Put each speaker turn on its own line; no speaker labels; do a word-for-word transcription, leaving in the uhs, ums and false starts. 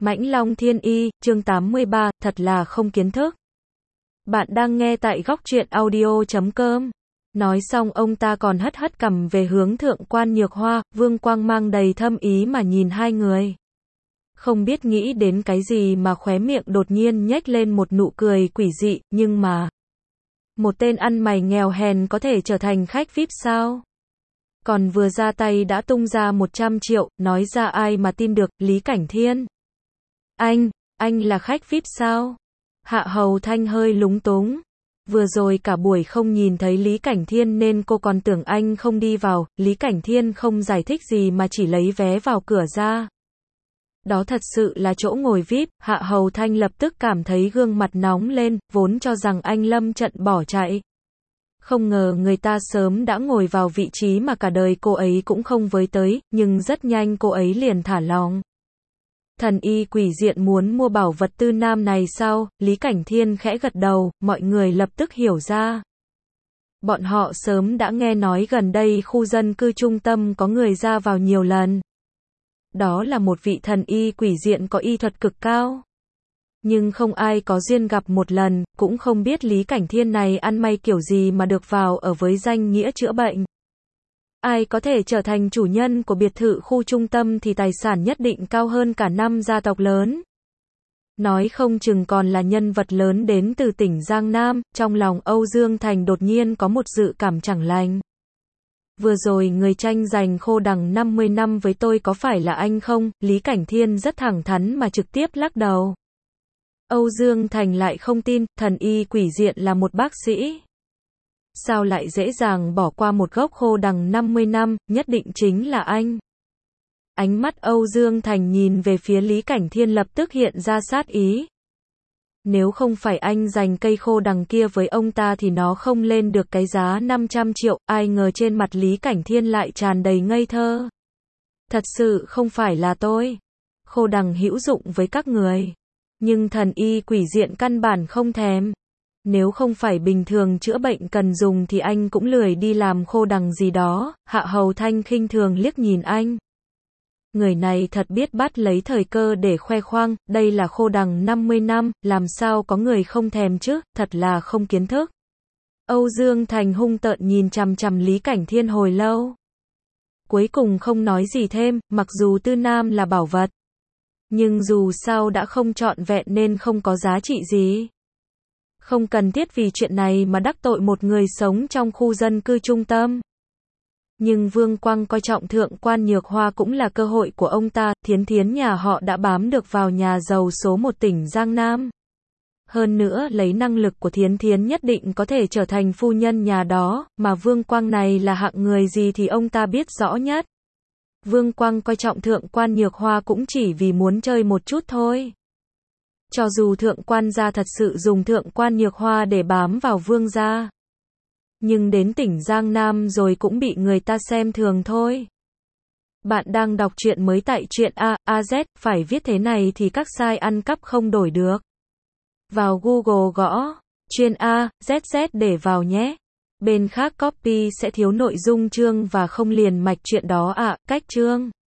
Mãnh Long Thiên Y, chương tám mươi ba, thật là không kiến thức. Bạn đang nghe tại góc truyện audio chấm com. Nói xong ông ta còn hất hất cằm về hướng Thượng quan Nhược Hoa, Vương Quang mang đầy thâm ý mà nhìn hai người. Không biết nghĩ đến cái gì mà khóe miệng đột nhiên nhếch lên một nụ cười quỷ dị, nhưng mà... Một tên ăn mày nghèo hèn có thể trở thành khách vi ai pi sao? Còn vừa ra tay đã tung ra một trăm triệu, nói ra ai mà tin được, Lý Cảnh Thiên. Anh, anh là khách vi ai pi sao? Hạ Hầu Thanh hơi lúng túng. Vừa rồi cả buổi không nhìn thấy Lý Cảnh Thiên nên cô còn tưởng anh không đi vào, Lý Cảnh Thiên không giải thích gì mà chỉ lấy vé vào cửa ra. Đó thật sự là chỗ ngồi vi ai pi, Hạ Hầu Thanh lập tức cảm thấy gương mặt nóng lên, vốn cho rằng anh lâm trận bỏ chạy. Không ngờ người ta sớm đã ngồi vào vị trí mà cả đời cô ấy cũng không với tới, nhưng rất nhanh cô ấy liền thả lỏng. Thần y quỷ diện muốn mua bảo vật tư nam này sao? Lý Cảnh Thiên khẽ gật đầu, mọi người lập tức hiểu ra. Bọn họ sớm đã nghe nói gần đây khu dân cư trung tâm có người ra vào nhiều lần. Đó là một vị thần y quỷ diện có y thuật cực cao. Nhưng không ai có duyên gặp một lần, cũng không biết Lý Cảnh Thiên này ăn may kiểu gì mà được vào ở với danh nghĩa chữa bệnh. Ai có thể trở thành chủ nhân của biệt thự khu trung tâm thì tài sản nhất định cao hơn cả năm gia tộc lớn. Nói không chừng còn là nhân vật lớn đến từ tỉnh Giang Nam, trong lòng Âu Dương Thành đột nhiên có một dự cảm chẳng lành. Vừa rồi người tranh giành khô đằng năm mươi năm với tôi có phải là anh không? Lý Cảnh Thiên rất thẳng thắn mà trực tiếp lắc đầu. Âu Dương Thành lại không tin, thần y quỷ diện là một bác sĩ. Sao lại dễ dàng bỏ qua một gốc khô đằng năm mươi năm, nhất định chính là anh. Ánh mắt Âu Dương Thành nhìn về phía Lý Cảnh Thiên lập tức hiện ra sát ý. Nếu không phải anh giành cây khô đằng kia với ông ta thì nó không lên được cái giá năm trăm triệu, ai ngờ trên mặt Lý Cảnh Thiên lại tràn đầy ngây thơ. Thật sự không phải là tôi. Khô đằng hữu dụng với các người. Nhưng thần y quỷ diện căn bản không thèm. Nếu không phải bình thường chữa bệnh cần dùng thì anh cũng lười đi làm khô đằng gì đó. Hạ Hầu Thanh khinh thường liếc nhìn anh. Người này thật biết bắt lấy thời cơ để khoe khoang, đây là khô đằng năm mươi năm, làm sao có người không thèm chứ, thật là không kiến thức. Âu Dương Thành hung tợn nhìn chằm chằm Lý Cảnh Thiên hồi lâu. Cuối cùng không nói gì thêm, mặc dù tư nam là bảo vật. Nhưng dù sao đã không trọn vẹn nên không có giá trị gì. Không cần thiết vì chuyện này mà đắc tội một người sống trong khu dân cư trung tâm. Nhưng Vương Quang coi trọng Thượng quan Nhược Hoa cũng là cơ hội của ông ta, Thiến Thiến nhà họ đã bám được vào nhà giàu số một tỉnh Giang Nam. Hơn nữa lấy năng lực của Thiến Thiến nhất định có thể trở thành phu nhân nhà đó, mà Vương Quang này là hạng người gì thì ông ta biết rõ nhất. Vương Quang coi trọng Thượng quan Nhược Hoa cũng chỉ vì muốn chơi một chút thôi. Cho dù Thượng quan gia thật sự dùng Thượng quan Nhược Hoa để bám vào Vương gia. Nhưng đến tỉnh Giang Nam rồi cũng bị người ta xem thường thôi. Bạn đang đọc truyện mới tại truyện A, A Z, phải viết thế này thì các site ăn cắp không đổi được. Vào Google gõ, chuyên A, Z Z để vào nhé. Bên khác copy sẽ thiếu nội dung chương và không liền mạch chuyện đó ạ, à, cách chương.